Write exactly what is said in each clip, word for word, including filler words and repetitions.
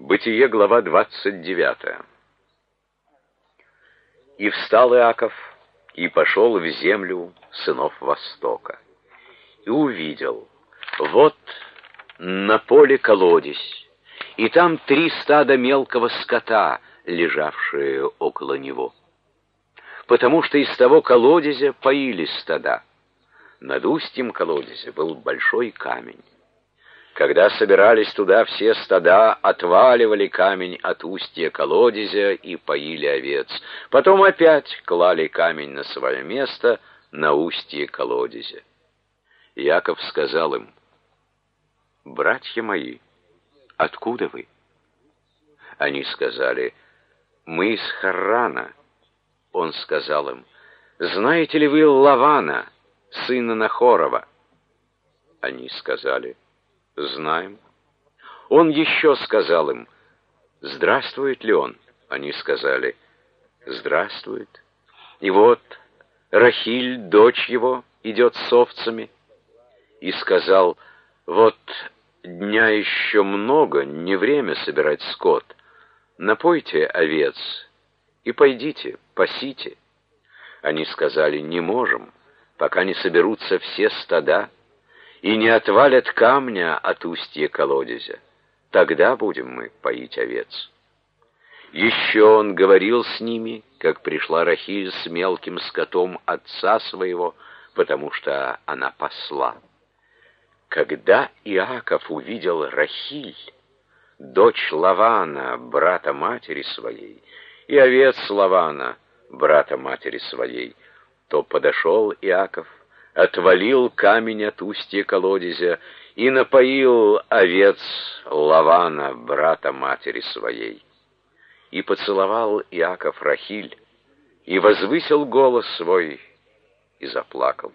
Бытие, глава двадцать девятая. «И встал Иаков, и пошел в землю сынов Востока, и увидел, вот на поле колодезь, и там три стада мелкого скота, лежавшие около него, потому что из того колодезя поили стада. Над устьем колодезя был большой камень. Когда собирались туда все стада, отваливали камень от устья колодезя и поили овец. Потом опять клали камень на свое место на устье колодезя. Иаков сказал им: «Братья мои, откуда вы?» Они сказали: «Мы из Харрана». Он сказал им: «Знаете ли вы Лавана, сына Нахорова?» Они сказали: «Знаем». Он еще сказал им: «Здравствует ли он?» Они сказали: «Здравствует». И вот Рахиль, дочь его, идет с овцами. И сказал: «Вот дня еще много, не время собирать скот. Напойте овец и пойдите, пасите». Они сказали: «Не можем, пока не соберутся все стада и не отвалят камня от устья колодезя. Тогда будем мы поить овец». Еще он говорил с ними, как пришла Рахиль с мелким скотом отца своего, потому что она пасла. Когда Иаков увидел Рахиль, дочь Лавана, брата матери своей, и овец Лавана, брата матери своей, то подошел Иаков, отвалил камень от устья колодезя и напоил овец Лавана, брата матери своей. И поцеловал Иаков Рахиль, и возвысил голос свой, и заплакал.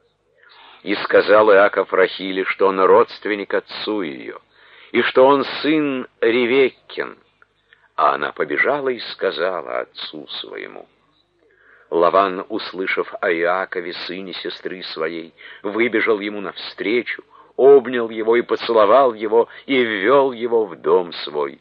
И сказал Иаков Рахиле, что он родственник отцу ее, и что он сын Ревеккин. А она побежала и сказала отцу своему. Лаван, услышав о Иакове, сыне сестры своей, выбежал ему навстречу, обнял его и поцеловал его, и ввел его в дом свой.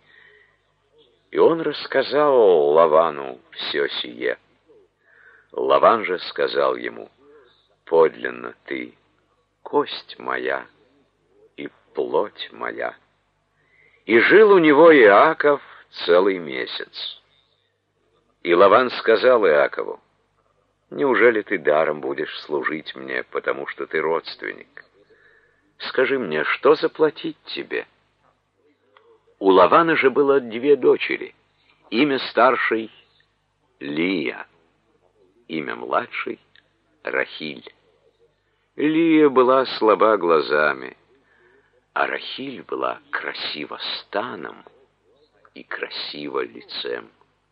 И он рассказал Лавану все сие. Лаван же сказал ему: «Подлинно ты, кость моя и плоть моя». И жил у него Иаков целый месяц. И Лаван сказал Иакову: «Неужели ты даром будешь служить мне, потому что ты родственник? Скажи мне, что заплатить тебе?» У Лавана же было две дочери. Имя старшей — Лия, имя младшей — Рахиль. Лия была слаба глазами, а Рахиль была красива станом и красива лицем.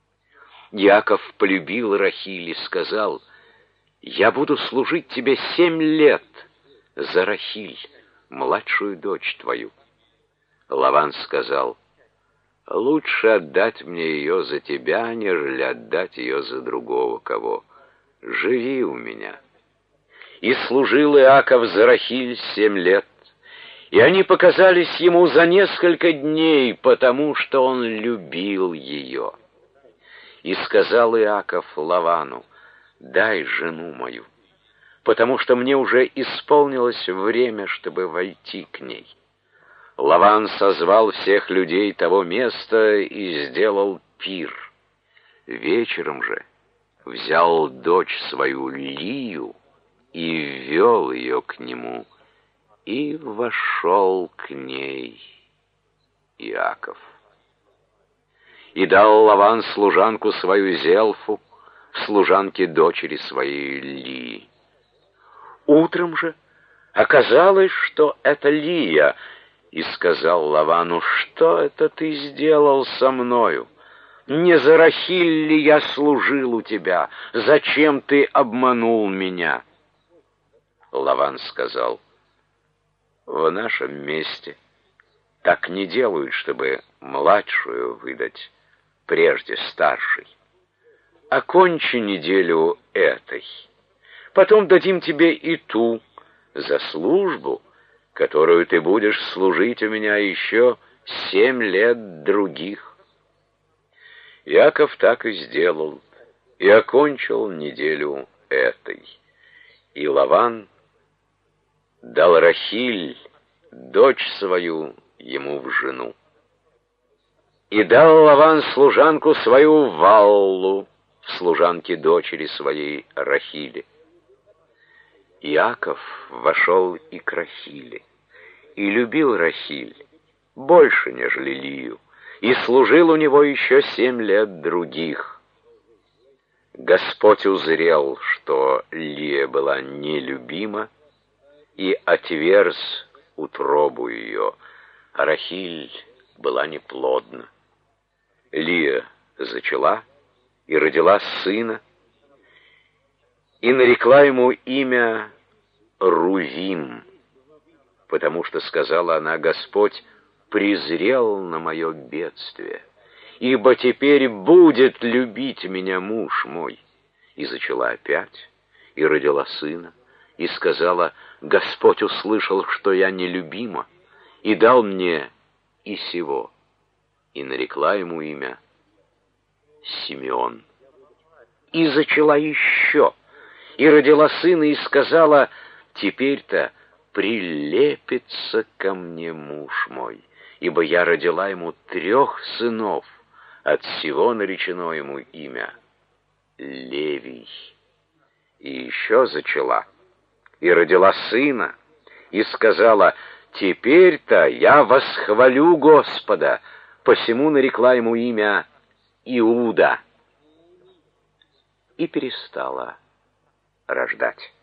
Иаков полюбил Рахиль и сказал: «Я буду служить тебе семь лет за Рахиль, младшую дочь твою». Лаван сказал: «Лучше отдать мне ее за тебя, нежели отдать ее за другого кого. Живи у меня». И служил Иаков за Рахиль семь лет, и они показались ему за несколько дней, потому что он любил ее. И сказал Иаков Лавану: «Дай жену мою, потому что мне уже исполнилось время, чтобы войти к ней». Лаван созвал всех людей того места и сделал пир. Вечером же взял дочь свою Лию и ввел ее к нему, и вошел к ней Иаков. И дал Лаван служанку свою Зелфу, служанке дочери своей Лии. Утром же оказалось, что это Лия, и сказал Лавану: «Что это ты сделал со мною? Не за Рахиль ли я служил у тебя? Зачем ты обманул меня?» Лаван сказал: «В нашем месте так не делают, чтобы младшую выдать прежде старшей. Окончи неделю этой, потом дадим тебе и ту за службу, которую ты будешь служить у меня еще семь лет других. Яков так и сделал, и окончил неделю этой. И Лаван дал Рахиль, дочь свою, ему в жену. И дал Лаван служанку свою Валлу, в служанке дочери своей Рахили. Иаков вошел и к Рахиле, и любил Рахиль больше, нежели Лию, и служил у него еще семь лет других. Господь узрел, что Лия была нелюбима, и отверз утробу ее, а Рахиль была неплодна. Лия зачала и родила сына, и нарекла ему имя Рувим, потому что, сказала она, Господь презрел на мое бедствие, ибо теперь будет любить меня муж мой. И зачала опять, и родила сына, и сказала, Господь услышал, что я нелюбима, и дал мне и сего, и нарекла ему имя Симеон. И зачала еще, и родила сына, и сказала, теперь-то прилепится ко мне муж мой, ибо я родила ему трех сынов, от всего наречено ему имя Левий. И еще зачала, и родила сына, и сказала, теперь-то я восхвалю Господа, посему нарекла ему имя Иуда. И перестала рождать.